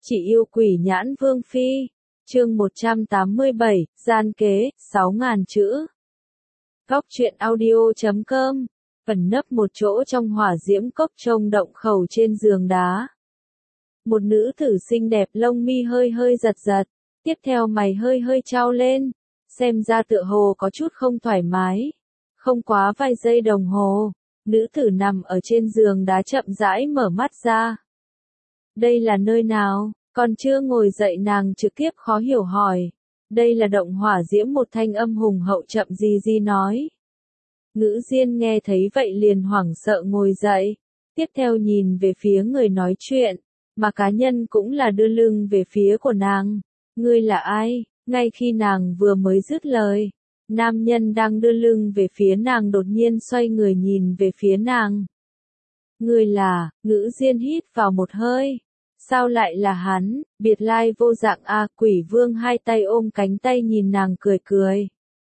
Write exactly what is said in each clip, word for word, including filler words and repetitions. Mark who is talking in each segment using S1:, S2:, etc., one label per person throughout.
S1: Chỉ yêu quỷ nhãn vương phi. Chương một trăm tám mươi bảy, gian kế, sáu nghìn chữ. Góc truyện audio chấm com. Phần nấp một chỗ trong hỏa diễm cốc trông động khẩu trên giường đá. Một nữ tử xinh đẹp lông mi hơi hơi giật giật, tiếp theo mày hơi hơi trao lên, xem ra tựa hồ có chút không thoải mái. Không quá vài giây đồng hồ, nữ tử nằm ở trên giường đá chậm rãi mở mắt ra. Đây là nơi nào? Còn chưa ngồi dậy nàng trực tiếp khó hiểu hỏi. Đây là động hỏa diễm, một thanh âm hùng hậu chậm gì gì nói. Ngữ Diên nghe thấy vậy liền hoảng sợ ngồi dậy, tiếp theo nhìn về phía người nói chuyện, mà cá nhân cũng là đưa lưng về phía của nàng. Ngươi là ai? Ngay khi nàng vừa mới dứt lời, nam nhân đang đưa lưng về phía nàng đột nhiên xoay người nhìn về phía nàng. Ngươi là? Ngữ Diên hít vào một hơi. Sao lại là hắn? Biệt lai vô dạng a. Quỷ vương hai tay ôm cánh tay nhìn nàng cười cười.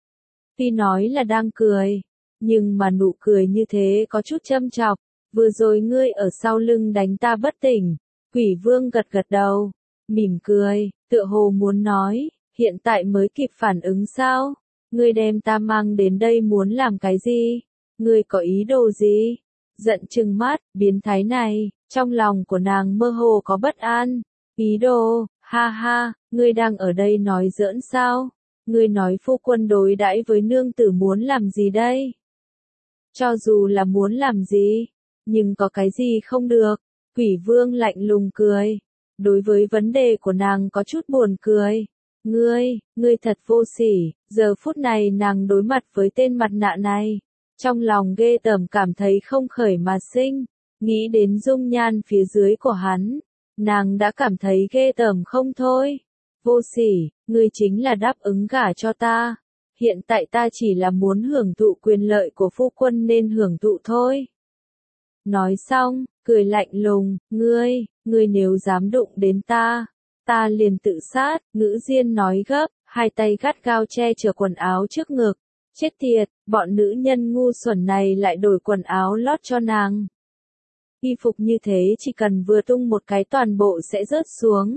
S1: Tuy nói là đang cười, nhưng mà nụ cười như thế có chút châm chọc. Vừa rồi ngươi ở sau lưng đánh ta bất tỉnh. Quỷ vương gật gật đầu, mỉm cười, tựa hồ muốn nói, hiện tại mới kịp phản ứng sao? Ngươi đem ta mang đến đây muốn làm cái gì? Ngươi có ý đồ gì? Giận trừng mắt, biến thái này, trong lòng của nàng mơ hồ có bất an. Ý đồ, ha ha, ngươi đang ở đây nói giỡn sao? Ngươi nói phu quân đối đãi với nương tử muốn làm gì đây? Cho dù là muốn làm gì, nhưng có cái gì không được? Quỷ vương lạnh lùng cười. Đối với vấn đề của nàng có chút buồn cười. Ngươi, ngươi thật vô sỉ. Giờ phút này nàng đối mặt với tên mặt nạ này, trong lòng ghê tởm cảm thấy không khởi mà sinh. Nghĩ đến dung nhan phía dưới của hắn, nàng đã cảm thấy ghê tởm không thôi. Vô sỉ, ngươi chính là đáp ứng gả cho ta. Hiện tại ta chỉ là muốn hưởng thụ quyền lợi của phu quân nên hưởng thụ thôi. Nói xong, cười lạnh lùng, ngươi, ngươi nếu dám đụng đến ta, ta liền tự sát. Ngữ Diên nói gấp, hai tay gắt gao che chở quần áo trước ngực. Chết tiệt, bọn nữ nhân ngu xuẩn này lại đổi quần áo lót cho nàng. Y phục như thế chỉ cần vừa tung một cái toàn bộ sẽ rớt xuống.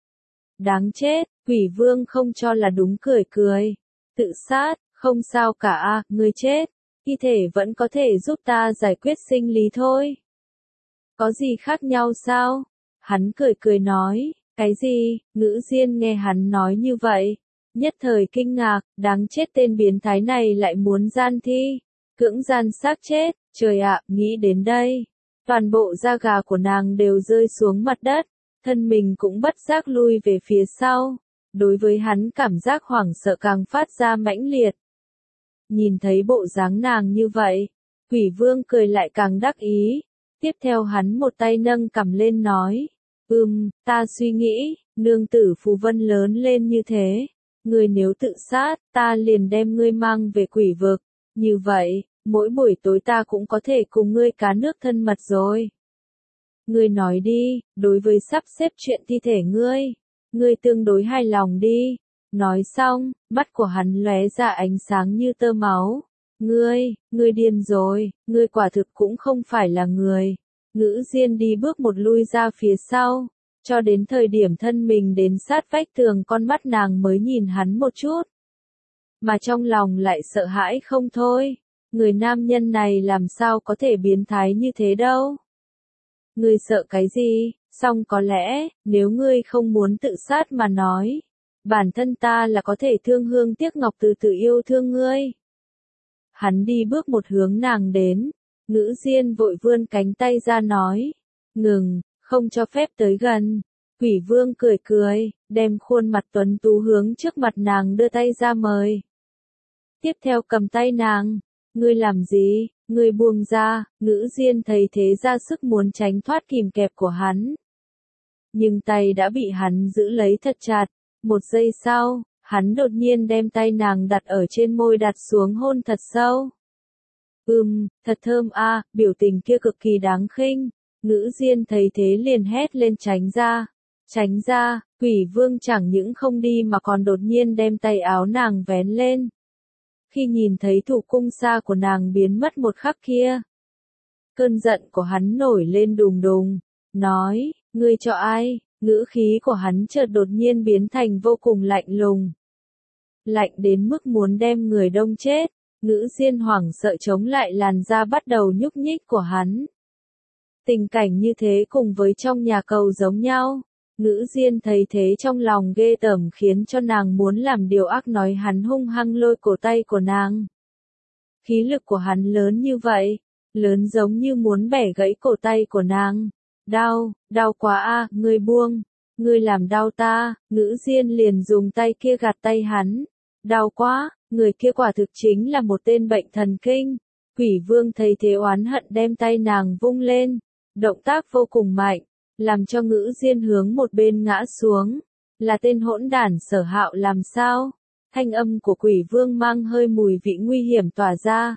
S1: Đáng chết, quỷ vương không cho là đúng cười cười. Tự sát, không sao cả a, ngươi chết. Y thể vẫn có thể giúp ta giải quyết sinh lý thôi. Có gì khác nhau sao? Hắn cười cười nói, cái gì? Ngữ Diên nghe hắn nói như vậy, nhất thời kinh ngạc, đáng chết, tên biến thái này lại muốn gian thi, cưỡng gian xác chết. Trời ạ, nghĩ đến đây, toàn bộ da gà của nàng đều rơi xuống mặt đất, thân mình cũng bất giác lui về phía sau. Đối với hắn cảm giác hoảng sợ càng phát ra mãnh liệt. Nhìn thấy bộ dáng nàng như vậy, quỷ vương cười lại càng đắc ý. Tiếp theo hắn một tay nâng cằm lên nói, ừm, ta suy nghĩ, nương tử Phù Vân lớn lên như thế, ngươi nếu tự sát, ta liền đem ngươi mang về quỷ vực. Như vậy, mỗi buổi tối ta cũng có thể cùng ngươi cá nước thân mật rồi. Ngươi nói đi, đối với sắp xếp chuyện thi thể ngươi, ngươi tương đối hài lòng đi. Nói xong, mắt của hắn lóe ra ánh sáng như tơ máu. Ngươi, ngươi điên rồi, ngươi quả thực cũng không phải là người. Ngữ Diên đi bước một lui ra phía sau, cho đến thời điểm thân mình đến sát vách tường, con mắt nàng mới nhìn hắn một chút. Mà trong lòng lại sợ hãi không thôi. Người nam nhân này làm sao có thể biến thái như thế đâu. Ngươi sợ cái gì? Song có lẽ, nếu ngươi không muốn tự sát mà nói, bản thân ta là có thể thương hương tiếc ngọc từ từ yêu thương ngươi. Hắn đi bước một hướng nàng đến. Ngữ Diên vội vươn cánh tay ra nói, ngừng, không cho phép tới gần. Quỷ vương cười cười, đem khuôn mặt tuấn tú hướng trước mặt nàng đưa tay ra mời. Tiếp theo cầm tay nàng, ngươi làm gì? Ngươi buông ra. Ngữ Diên thấy thế ra sức muốn tránh thoát kìm kẹp của hắn, nhưng tay đã bị hắn giữ lấy thật chặt. Một giây sau, hắn đột nhiên đem tay nàng đặt ở trên môi, đặt xuống hôn thật sâu. Ừm, thật thơm a. Biểu tình kia cực kỳ đáng khinh. Ngữ Diên thấy thế liền hét lên, tránh ra, tránh ra. Quỷ vương chẳng những không đi mà còn đột nhiên đem tay áo nàng vén lên. Khi nhìn thấy thủ cung xa của nàng biến mất một khắc kia, cơn giận của hắn nổi lên đùng đùng, nói, ngươi cho ai, Ngữ khí của hắn chợt đột nhiên biến thành vô cùng lạnh lùng. Lạnh đến mức muốn đem người đông chết. Ngữ Diên hoảng sợ chống lại làn da bắt đầu nhúc nhích của hắn. Tình cảnh như thế cùng với trong nhà cầu giống nhau. Ngữ Diên thấy thế trong lòng ghê tởm khiến cho nàng muốn làm điều ác, nói hắn hung hăng lôi cổ tay của nàng. Khí lực của hắn lớn như vậy, lớn giống như muốn bẻ gãy cổ tay của nàng. Đau, đau quá a, ngươi buông, ngươi làm đau ta. Ngữ Diên liền dùng tay kia gạt tay hắn. Đau quá, người kia quả thực chính là một tên bệnh thần kinh. Quỷ Vương thấy thế oán hận đem tay nàng vung lên, động tác vô cùng mạnh, làm cho Ngữ Diên hướng một bên ngã xuống. Là tên hỗn đản Sở Hạo làm sao? Thanh âm của Quỷ Vương mang hơi mùi vị nguy hiểm tỏa ra.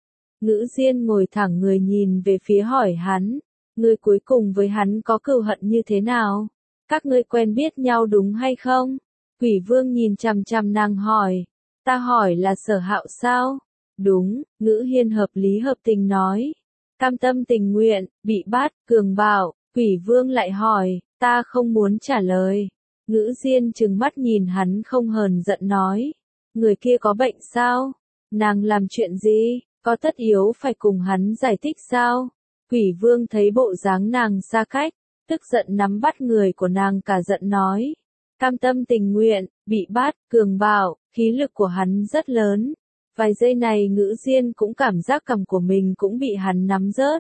S1: Ngữ Diên ngồi thẳng người nhìn về phía hỏi hắn, ngươi cuối cùng với hắn có cừu hận như thế nào? Các ngươi quen biết nhau đúng hay không? Quỷ Vương nhìn chằm chằm nàng hỏi, ta hỏi là Sở Hạo sao? Đúng, Ngữ Hiên hợp lý hợp tình nói. Cam tâm tình nguyện, bị bắt, cường bạo. Quỷ Vương lại hỏi, ta không muốn trả lời. Ngữ Diên trừng mắt nhìn hắn không hờn giận nói, người kia có bệnh sao? Nàng làm chuyện gì? Có tất yếu phải cùng hắn giải thích sao? Quỷ Vương thấy bộ dáng nàng xa cách, tức giận nắm bắt người của nàng cả giận nói. Cam tâm tình nguyện, bị bắt, cường bạo, khí lực của hắn rất lớn. Vài giây này Ngữ Diên cũng cảm giác cằm của mình cũng bị hắn nắm rớt.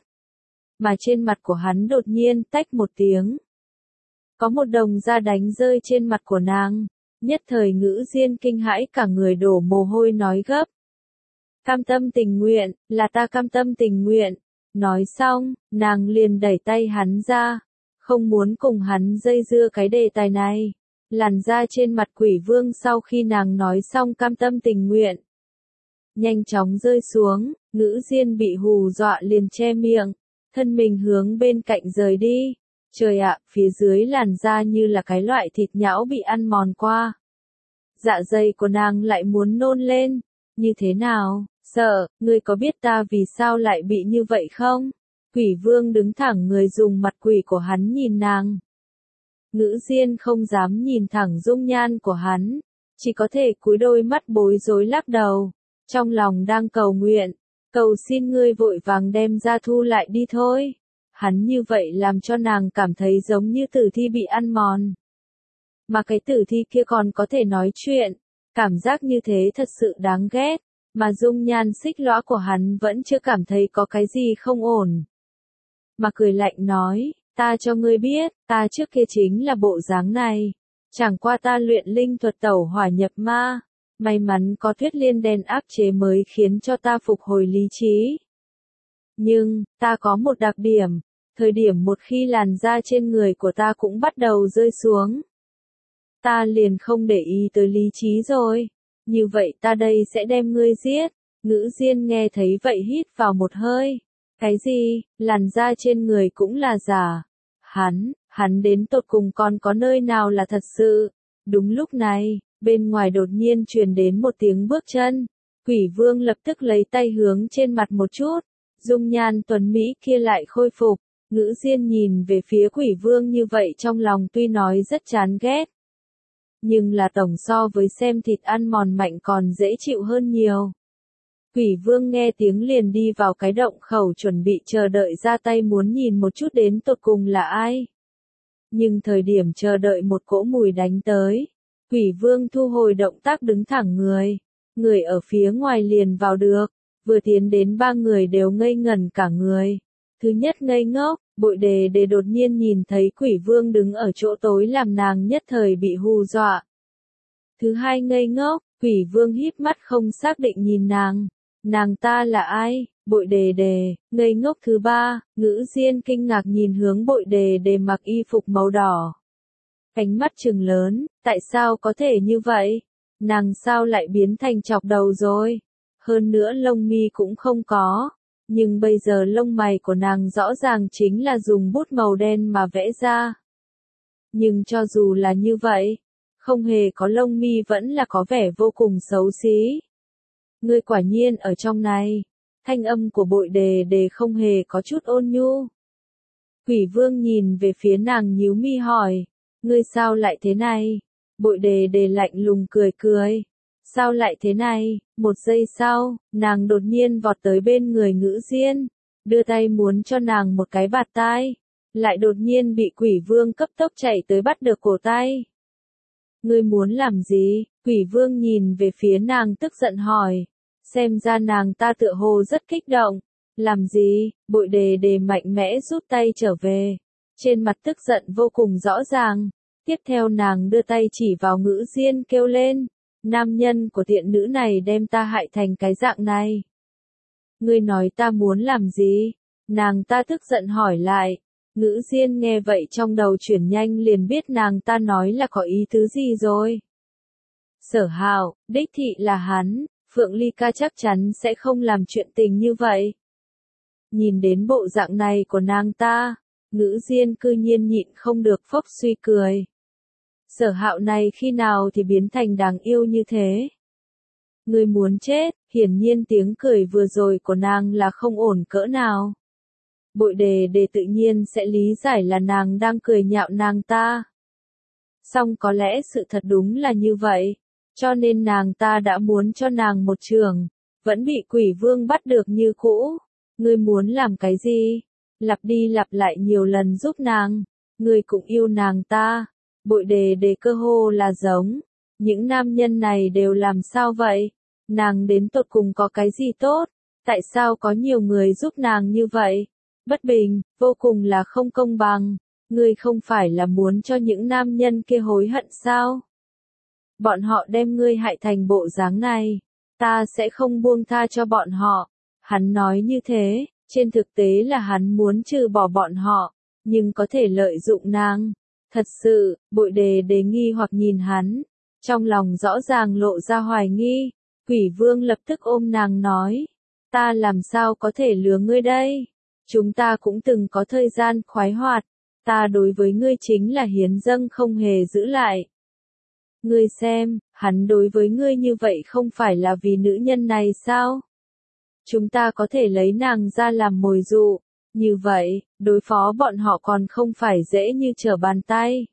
S1: Mà trên mặt của hắn đột nhiên tách một tiếng. Có một đồng da đánh rơi trên mặt của nàng. Nhất thời Ngữ Diên kinh hãi cả người đổ mồ hôi nói gấp. Cam tâm tình nguyện, là ta cam tâm tình nguyện. Nói xong, nàng liền đẩy tay hắn ra. Không muốn cùng hắn dây dưa cái đề tài này. Làn da trên mặt Quỷ Vương sau khi nàng nói xong cam tâm tình nguyện, nhanh chóng rơi xuống. Ngữ Diên bị hù dọa liền che miệng, thân mình hướng bên cạnh rời đi. Trời ạ, phía dưới làn da như là cái loại thịt nhão bị ăn mòn qua. Dạ dày của nàng lại muốn nôn lên. Như thế nào? Sợ, ngươi có biết ta vì sao lại bị như vậy không? Quỷ Vương đứng thẳng người dùng mặt quỷ của hắn nhìn nàng. Ngữ Diên không dám nhìn thẳng dung nhan của hắn, chỉ có thể cúi đôi mắt bối rối lắc đầu, trong lòng đang cầu nguyện, cầu xin ngươi vội vàng đem ra thu lại đi thôi. Hắn như vậy làm cho nàng cảm thấy giống như tử thi bị ăn mòn. Mà cái tử thi kia còn có thể nói chuyện, cảm giác như thế thật sự đáng ghét, mà dung nhan xích lõa của hắn vẫn chưa cảm thấy có cái gì không ổn. Mà cười lạnh nói, ta cho ngươi biết, ta trước kia chính là bộ dáng này. Chẳng qua ta luyện linh thuật tẩu hỏa nhập ma. May mắn có Thuyết Liên đen áp chế mới khiến cho ta phục hồi lý trí. Nhưng, ta có một đặc điểm. Thời điểm một khi làn da trên người của ta cũng bắt đầu rơi xuống, ta liền không để ý tới lý trí rồi. Như vậy ta đây sẽ đem ngươi giết. Ngữ Diên nghe thấy vậy hít vào một hơi. Cái gì? Làn da trên người cũng là giả? Hắn, hắn đến tột cùng còn có nơi nào là thật sự? Đúng lúc này, bên ngoài đột nhiên truyền đến một tiếng bước chân. Quỷ Vương lập tức lấy tay hướng trên mặt một chút. Dung nhan tuấn Mỹ kia lại khôi phục. Ngữ Diên nhìn về phía Quỷ Vương như vậy trong lòng tuy nói rất chán ghét, nhưng là tổng so với xem thịt ăn mòn mạnh còn dễ chịu hơn nhiều. Quỷ Vương nghe tiếng liền đi vào cái động khẩu chuẩn bị chờ đợi ra tay muốn nhìn một chút đến tột cùng là ai. Nhưng thời điểm chờ đợi một cỗ mùi đánh tới, Quỷ Vương thu hồi động tác đứng thẳng người. Người ở phía ngoài liền vào được, vừa tiến đến ba người đều ngây ngẩn cả người. Thứ nhất ngây ngốc, Bội Đề Đề đột nhiên nhìn thấy Quỷ Vương đứng ở chỗ tối làm nàng nhất thời bị hù dọa. Thứ hai ngây ngốc, Quỷ Vương híp mắt không xác định nhìn nàng. Nàng ta là ai? Bội Đề Đề. Ngây ngốc thứ ba, Ngữ Diên kinh ngạc nhìn hướng Bội Đề Đề mặc y phục màu đỏ. Ánh mắt trừng lớn, tại sao có thể như vậy? Nàng sao lại biến thành chọc đầu rồi? Hơn nữa lông mi cũng không có. Nhưng bây giờ lông mày của nàng rõ ràng chính là dùng bút màu đen mà vẽ ra. Nhưng cho dù là như vậy, không hề có lông mi vẫn là có vẻ vô cùng xấu xí. Ngươi quả nhiên ở trong này. Thanh âm của Bội Đề Đề không hề có chút ôn nhu. Quỷ Vương nhìn về phía nàng nhíu mi hỏi. Ngươi sao lại thế này? Bội đề đề lạnh lùng cười cười. Sao lại thế này? Một giây sau, nàng đột nhiên vọt tới bên người Ngữ Diên, đưa tay muốn cho nàng một cái bạt tai, lại đột nhiên bị Quỷ Vương cấp tốc chạy tới bắt được cổ tay. Ngươi muốn làm gì? Quỷ Vương nhìn về phía nàng tức giận hỏi. Xem ra nàng ta tựa hồ rất kích động. Làm gì? Bội đề đề mạnh mẽ rút tay trở về. Trên mặt tức giận vô cùng rõ ràng. Tiếp theo nàng đưa tay chỉ vào Ngữ Diên kêu lên. Nam nhân của tiện nữ này đem ta hại thành cái dạng này. Ngươi nói ta muốn làm gì? Nàng ta tức giận hỏi lại. Ngữ Diên nghe vậy trong đầu chuyển nhanh liền biết nàng ta nói là có ý tứ gì rồi. Sở Hạo, đích thị là hắn, Phượng Ly ca chắc chắn sẽ không làm chuyện tình như vậy. Nhìn đến bộ dạng này của nàng ta, Ngữ Diên cư nhiên nhịn không được phốc suy cười. Sở Hạo này khi nào thì biến thành đáng yêu như thế? Ngươi muốn chết, hiển nhiên tiếng cười vừa rồi của nàng là không ổn cỡ nào. Bội đề đề tự nhiên sẽ lý giải là nàng đang cười nhạo nàng ta. Song có lẽ sự thật đúng là như vậy, cho nên nàng ta đã muốn cho nàng một trường, vẫn bị Quỷ Vương bắt được như cũ. Ngươi muốn làm cái gì? Lặp đi lặp lại nhiều lần giúp nàng, ngươi cũng yêu nàng ta. Bội đề đề cơ hồ là giống. Những nam nhân này đều làm sao vậy? Nàng đến tột cùng có cái gì tốt? Tại sao có nhiều người giúp nàng như vậy? Bất bình, vô cùng là không công bằng. Ngươi không phải là muốn cho những nam nhân kia hối hận sao? Bọn họ đem ngươi hại thành bộ dáng này. Ta sẽ không buông tha cho bọn họ. Hắn nói như thế, trên thực tế là hắn muốn trừ bỏ bọn họ, nhưng có thể lợi dụng nàng. Thật sự, bội đề đề nghi hoặc nhìn hắn, trong lòng rõ ràng lộ ra hoài nghi. Quỷ Vương lập tức ôm nàng nói, ta làm sao có thể lừa ngươi đây? Chúng ta cũng từng có thời gian khoái hoạt, ta đối với ngươi chính là hiến dâng không hề giữ lại. Ngươi xem, hắn đối với ngươi như vậy không phải là vì nữ nhân này sao? Chúng ta có thể lấy nàng ra làm mồi dụ, như vậy, đối phó bọn họ còn không phải dễ như trở bàn tay.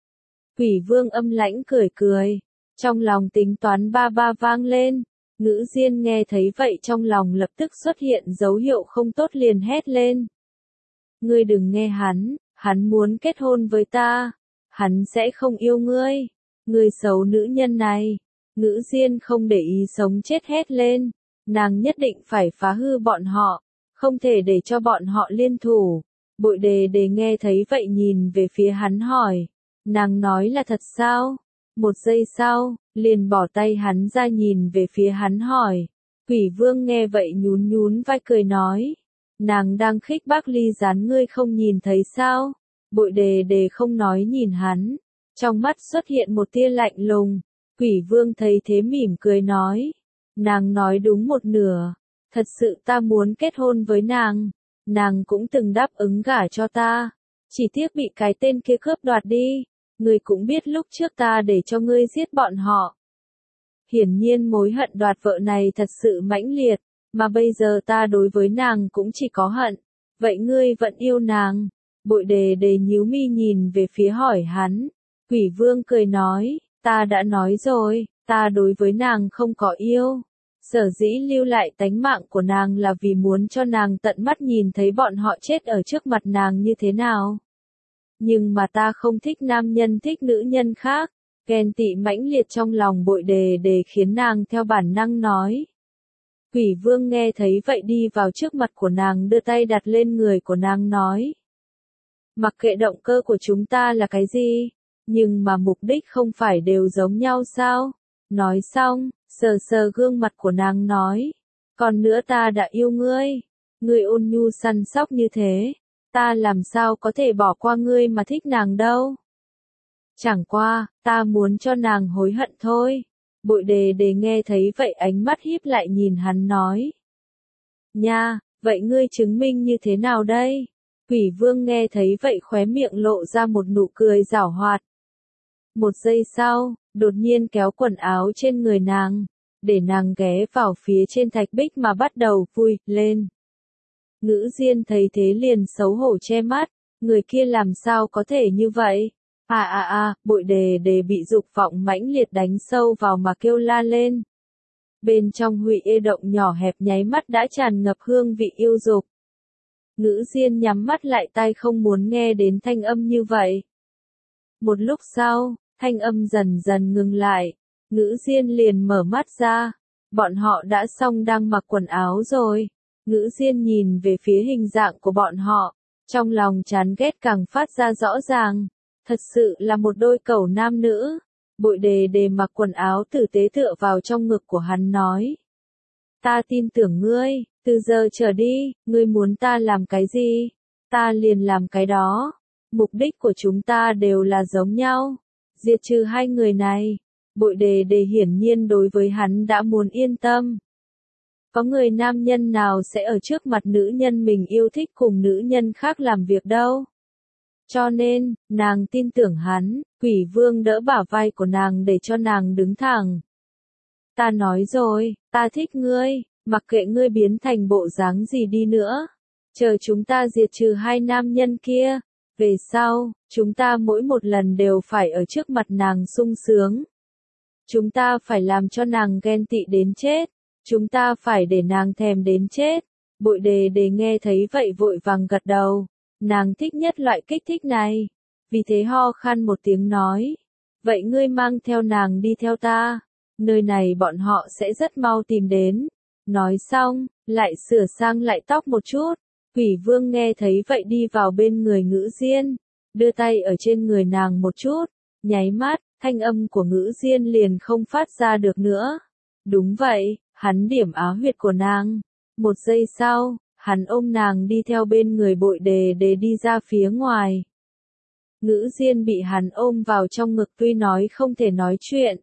S1: Quỷ Vương âm lãnh cười cười, trong lòng tính toán ba ba vang lên. Ngữ Diên nghe thấy vậy trong lòng lập tức xuất hiện dấu hiệu không tốt liền hét lên. Ngươi đừng nghe hắn, hắn muốn kết hôn với ta, hắn sẽ không yêu ngươi, ngươi xấu nữ nhân này. Ngữ Diên không để ý sống chết hét lên, nàng nhất định phải phá hư bọn họ, không thể để cho bọn họ liên thủ. Bội đề đề nghe thấy vậy nhìn về phía hắn hỏi, nàng nói là thật sao? Một giây sau, liền bỏ tay hắn ra nhìn về phía hắn hỏi. Quỷ Vương nghe vậy nhún nhún vai cười nói, nàng đang khích bác Ly Gián ngươi không nhìn thấy sao? Bội đề đề không nói nhìn hắn, trong mắt xuất hiện một tia lạnh lùng. Quỷ Vương thấy thế mỉm cười nói, nàng nói đúng một nửa, thật sự ta muốn kết hôn với nàng, nàng cũng từng đáp ứng gả cho ta, chỉ tiếc bị cái tên kia cướp đoạt đi. Ngươi cũng biết lúc trước ta để cho ngươi giết bọn họ. Hiển nhiên mối hận đoạt vợ này thật sự mãnh liệt, mà bây giờ ta đối với nàng cũng chỉ có hận. Vậy ngươi vẫn yêu nàng? Bội đề đề nhíu mi nhìn về phía hỏi hắn. Quỷ Vương cười nói, ta đã nói rồi, ta đối với nàng không có yêu. Sở dĩ lưu lại tánh mạng của nàng là vì muốn cho nàng tận mắt nhìn thấy bọn họ chết ở trước mặt nàng như thế nào. Nhưng mà ta không thích nam nhân thích nữ nhân khác. Ghen tị mãnh liệt trong lòng bội đề đề khiến nàng theo bản năng nói. Quỷ Vương nghe thấy vậy đi vào trước mặt của nàng đưa tay đặt lên người của nàng nói. Mặc kệ động cơ của chúng ta là cái gì, nhưng mà mục đích không phải đều giống nhau sao? Nói xong, sờ sờ gương mặt của nàng nói. Còn nữa ta đã yêu ngươi. Ngươi ôn nhu săn sóc như thế. Ta làm sao có thể bỏ qua ngươi mà thích nàng đâu. Chẳng qua, ta muốn cho nàng hối hận thôi. Bội đề đề nghe thấy vậy ánh mắt híp lại nhìn hắn nói. Nha, vậy ngươi chứng minh như thế nào đây? Quỷ Vương nghe thấy vậy khóe miệng lộ ra một nụ cười giảo hoạt. Một giây sau, đột nhiên kéo quần áo trên người nàng, để nàng ghé vào phía trên thạch bích mà bắt đầu vui lên. Ngữ Diên thấy thế liền xấu hổ che mắt, người kia làm sao có thể như vậy? À à à, bội đề đề bị dục vọng mãnh liệt đánh sâu vào mà kêu la lên. Bên trong Hụy Ê động nhỏ hẹp nháy mắt đã tràn ngập hương vị yêu dục. Ngữ Diên nhắm mắt lại tai không muốn nghe đến thanh âm như vậy. Một lúc sau, thanh âm dần dần ngừng lại, Ngữ Diên liền mở mắt ra, bọn họ đã xong đang mặc quần áo rồi. Ngữ Diên nhìn về phía hình dạng của bọn họ, trong lòng chán ghét càng phát ra rõ ràng, thật sự là một đôi cẩu nam nữ. Bội đề đề mặc quần áo tử tế tựa vào trong ngực của hắn nói. Ta tin tưởng ngươi, từ giờ trở đi, ngươi muốn ta làm cái gì, ta liền làm cái đó. Mục đích của chúng ta đều là giống nhau, diệt trừ hai người này. Bội đề đề hiển nhiên đối với hắn đã muốn yên tâm. Có người nam nhân nào sẽ ở trước mặt nữ nhân mình yêu thích cùng nữ nhân khác làm việc đâu. Cho nên, nàng tin tưởng hắn, Quỷ Vương đỡ bả vai của nàng để cho nàng đứng thẳng. Ta nói rồi, ta thích ngươi, mặc kệ ngươi biến thành bộ dáng gì đi nữa. Chờ chúng ta diệt trừ hai nam nhân kia, về sau, chúng ta mỗi một lần đều phải ở trước mặt nàng sung sướng. Chúng ta phải làm cho nàng ghen tị đến chết, chúng ta phải để nàng thèm đến chết. Bội đề đề nghe thấy vậy vội vàng gật đầu. Nàng thích nhất loại kích thích này. Vì thế ho khan một tiếng nói. Vậy ngươi mang theo nàng đi theo ta. Nơi này bọn họ sẽ rất mau tìm đến. Nói xong, lại sửa sang lại tóc một chút. Quỷ Vương nghe thấy vậy đi vào bên người Ngữ Diên. Đưa tay ở trên người nàng một chút. Nháy mắt, thanh âm của Ngữ Diên liền không phát ra được nữa. Đúng vậy, hắn điểm áo huyệt của nàng. Một giây sau, hắn ôm nàng đi theo bên người bội đề đề đi ra phía ngoài. Ngữ Diên bị hắn ôm vào trong ngực tuy nói không thể nói chuyện.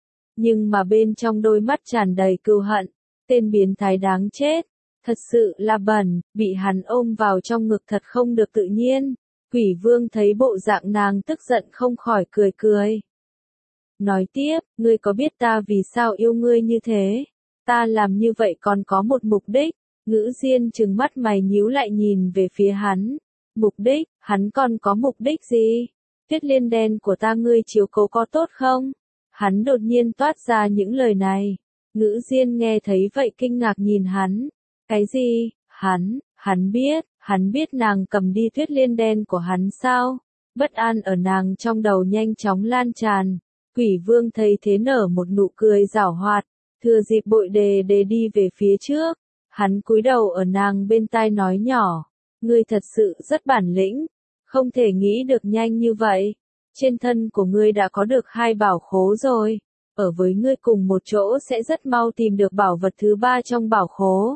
S1: Nhưng mà bên trong đôi mắt tràn đầy cừu hận, tên biến thái đáng chết. Thật sự là bẩn, bị hắn ôm vào trong ngực thật không được tự nhiên. Quỷ Vương thấy bộ dạng nàng tức giận không khỏi cười cười. Nói tiếp, ngươi có biết ta vì sao yêu ngươi như thế? Ta làm như vậy còn có một mục đích. Ngữ Diên trừng mắt mày nhíu lại nhìn về phía hắn. Mục đích, hắn còn có mục đích gì? Tuyết liên đen của ta ngươi chiếu cố có tốt không? Hắn đột nhiên toát ra những lời này. Ngữ Diên nghe thấy vậy kinh ngạc nhìn hắn. Cái gì? Hắn, hắn biết, hắn biết nàng cầm đi tuyết liên đen của hắn sao? Bất an ở nàng trong đầu nhanh chóng lan tràn. Quỷ Vương thấy thế nở một nụ cười giảo hoạt, thừa dịp bội đề đề đi về phía trước. Hắn cúi đầu ở nàng bên tai nói nhỏ, ngươi thật sự rất bản lĩnh, không thể nghĩ được nhanh như vậy. Trên thân của ngươi đã có được hai bảo khố rồi, ở với ngươi cùng một chỗ sẽ rất mau tìm được bảo vật thứ ba trong bảo khố.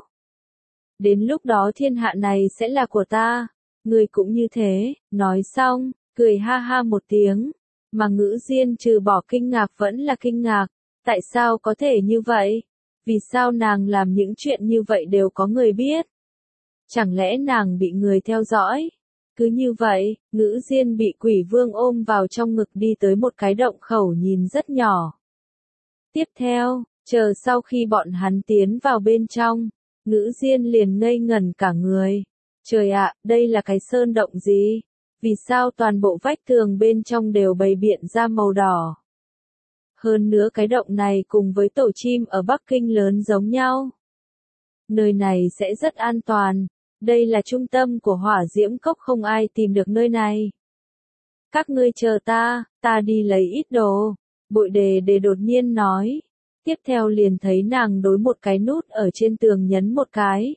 S1: Đến lúc đó thiên hạ này sẽ là của ta, ngươi cũng như thế. Nói xong, cười ha ha một tiếng, mà Ngữ Diên trừ bỏ kinh ngạc vẫn là kinh ngạc, tại sao có thể như vậy? Vì sao nàng làm những chuyện như vậy đều có người biết? Chẳng lẽ nàng bị người theo dõi? Cứ như vậy, Ngữ Diên bị Quỷ Vương ôm vào trong ngực đi tới một cái động khẩu nhìn rất nhỏ. Tiếp theo, chờ sau khi bọn hắn tiến vào bên trong, Ngữ Diên liền ngây ngẩn cả người. Trời ạ, đây là cái sơn động gì? Vì sao toàn bộ vách tường bên trong đều bày biện ra màu đỏ? Hơn nữa cái động này cùng với tổ chim ở Bắc Kinh lớn giống nhau. Nơi này sẽ rất an toàn. Đây là trung tâm của hỏa diễm cốc, không ai tìm được nơi này. Các ngươi chờ ta, ta đi lấy ít đồ. Bội đề đề đột nhiên nói. Tiếp theo liền thấy nàng đối một cái nút ở trên tường nhấn một cái.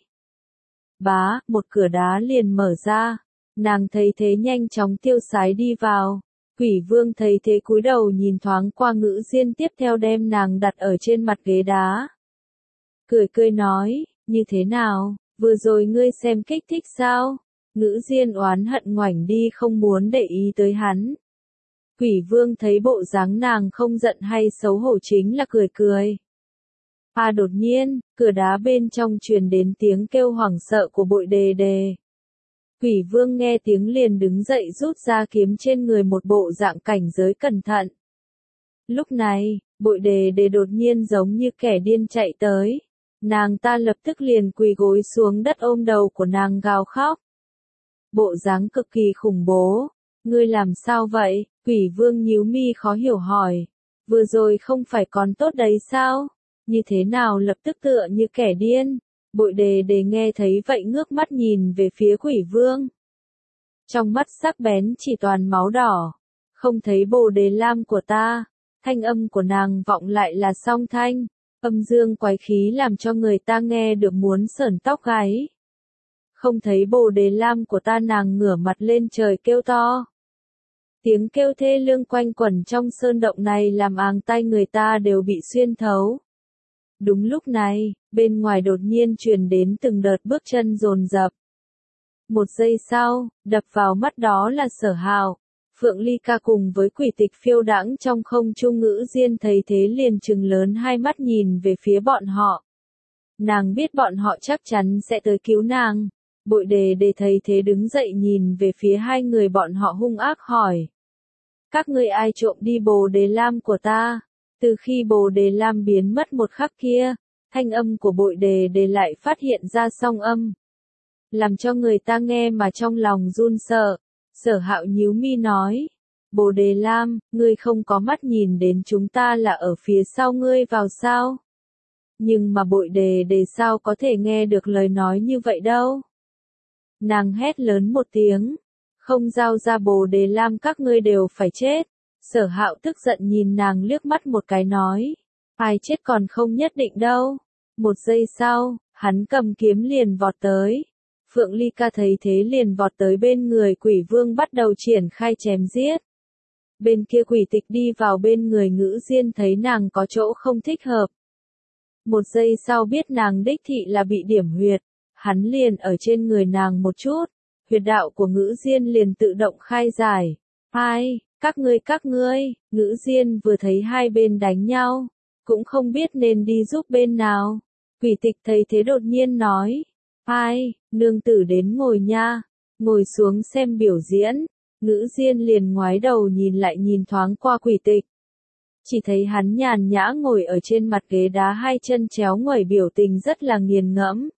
S1: Bá, một cửa đá liền mở ra. Nàng thấy thế nhanh chóng tiêu sái đi vào. Quỷ Vương thấy thế cúi đầu nhìn thoáng qua Ngữ Diên, tiếp theo đem nàng đặt ở trên mặt ghế đá. Cười cười nói, như thế nào, vừa rồi ngươi xem kích thích sao? Ngữ Diên oán hận ngoảnh đi không muốn để ý tới hắn. Quỷ Vương thấy bộ dáng nàng không giận hay xấu hổ chính là cười cười. À đột nhiên, cửa đá bên trong truyền đến tiếng kêu hoảng sợ của bội đề đề. Quỷ Vương nghe tiếng liền đứng dậy rút ra kiếm trên người, một bộ dạng cảnh giới cẩn thận. Lúc này, bội đề đề đột nhiên giống như kẻ điên chạy tới. Nàng ta lập tức liền quỳ gối xuống đất ôm đầu của nàng gào khóc. Bộ dáng cực kỳ khủng bố. Ngươi làm sao vậy? Quỷ vương nhíu mi khó hiểu hỏi. Vừa rồi không phải còn tốt đấy sao? Như thế nào lập tức tựa như kẻ điên? Bội đề đề nghe thấy vậy ngước mắt nhìn về phía quỷ vương. Trong mắt sắc bén chỉ toàn máu đỏ. Không thấy bồ đề lam của ta. Thanh âm của nàng vọng lại là song thanh. Âm dương quái khí làm cho người ta nghe được muốn sởn tóc gáy. Không thấy bồ đề lam của ta, nàng ngửa mặt lên trời kêu to. Tiếng kêu thê lương quanh quẩn trong sơn động này làm àng tai người ta đều bị xuyên thấu. Đúng lúc này, bên ngoài đột nhiên truyền đến từng đợt bước chân dồn dập. Một giây sau, đập vào mắt đó là Sở Hạo. Phượng Ly Ca cùng với Quỷ Tịch phiêu đãng trong không trung. Ngữ Diên thấy thế liền trừng lớn hai mắt nhìn về phía bọn họ. Nàng biết bọn họ chắc chắn sẽ tới cứu nàng. Bội đề đề thấy thế đứng dậy nhìn về phía hai người bọn họ hung ác hỏi. Các ngươi ai trộm đi bồ đề lam của ta? Từ khi bồ đề lam biến mất một khắc kia, thanh âm của bội đề đề lại phát hiện ra song âm. Làm cho người ta nghe mà trong lòng run sợ. Sở Hạo nhíu mi nói. Bồ đề lam, ngươi không có mắt nhìn đến chúng ta là ở phía sau ngươi vào sao? Nhưng mà bội đề đề sao có thể nghe được lời nói như vậy đâu? Nàng hét lớn một tiếng. Không giao ra bồ đề lam các ngươi đều phải chết. Sở Hạo tức giận nhìn nàng liếc mắt một cái nói. Ai chết còn không nhất định đâu. Một giây sau, hắn cầm kiếm liền vọt tới. Phượng Ly Ca thấy thế liền vọt tới bên người quỷ vương bắt đầu triển khai chém giết. Bên kia Quỷ Tịch đi vào bên người Ngữ Diên thấy nàng có chỗ không thích hợp. Một giây sau biết nàng đích thị là bị điểm huyệt. Hắn liền ở trên người nàng một chút. Huyệt đạo của Ngữ Diên liền tự động khai giải. Ai, các ngươi các ngươi, Ngữ Diên vừa thấy hai bên đánh nhau. Cũng không biết nên đi giúp bên nào. Quỷ Tịch thấy thế đột nhiên nói. Ai, nương tử đến ngồi nha. Ngồi xuống xem biểu diễn. Ngữ Diên liền ngoái đầu nhìn lại nhìn thoáng qua Quỷ Tịch. Chỉ thấy hắn nhàn nhã ngồi ở trên mặt ghế đá hai chân chéo ngoảy biểu tình rất là nghiền ngẫm.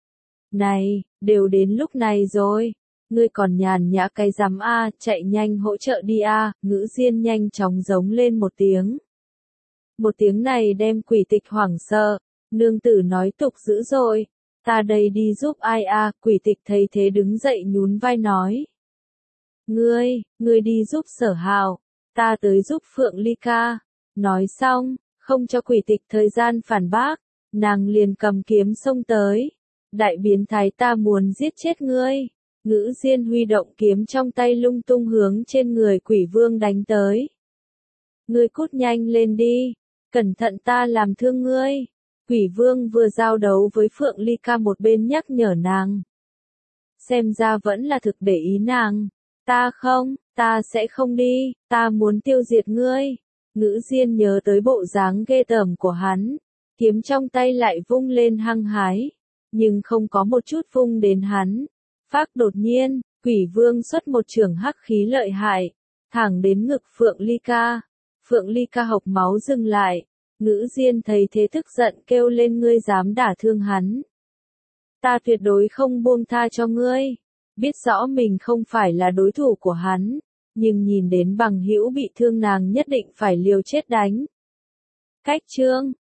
S1: Này, đều đến lúc này rồi. Ngươi còn nhàn nhã cái rắm a, chạy nhanh hỗ trợ đi a. Ngữ Diên nhanh chóng giống lên một tiếng. Một tiếng này đem Quỷ Tịch hoảng sợ. Nương tử nói tục dữ rồi. Ta đây đi giúp ai a? Quỷ Tịch thấy thế đứng dậy nhún vai nói. Ngươi, ngươi đi giúp Sở Hạo. Ta tới giúp Phượng Ly Ca. Nói xong, không cho Quỷ Tịch thời gian phản bác. Nàng liền cầm kiếm xông tới. Đại biến thái, ta muốn giết chết ngươi. Ngữ Diên huy động kiếm trong tay lung tung hướng trên người quỷ vương đánh tới. Ngươi cút nhanh lên đi. Cẩn thận ta làm thương ngươi. Quỷ vương vừa giao đấu với Phượng Ly Ca một bên nhắc nhở nàng. Xem ra vẫn là thực để ý nàng. Ta không, ta sẽ không đi, ta muốn tiêu diệt ngươi. Ngữ Diên nhớ tới bộ dáng ghê tởm của hắn. Kiếm trong tay lại vung lên hăng hái. Nhưng không có một chút vung đến hắn. Phác đột nhiên, quỷ vương xuất một chưởng hắc khí lợi hại. Thẳng đến ngực Phượng Ly Ca. Phượng Ly Ca hộc máu dừng lại. Ngữ Diên thấy thế tức giận kêu lên, ngươi dám đả thương hắn. Ta tuyệt đối không buông tha cho ngươi. Biết rõ mình không phải là đối thủ của hắn. Nhưng nhìn đến bằng hữu bị thương nàng nhất định phải liều chết đánh. Cách chương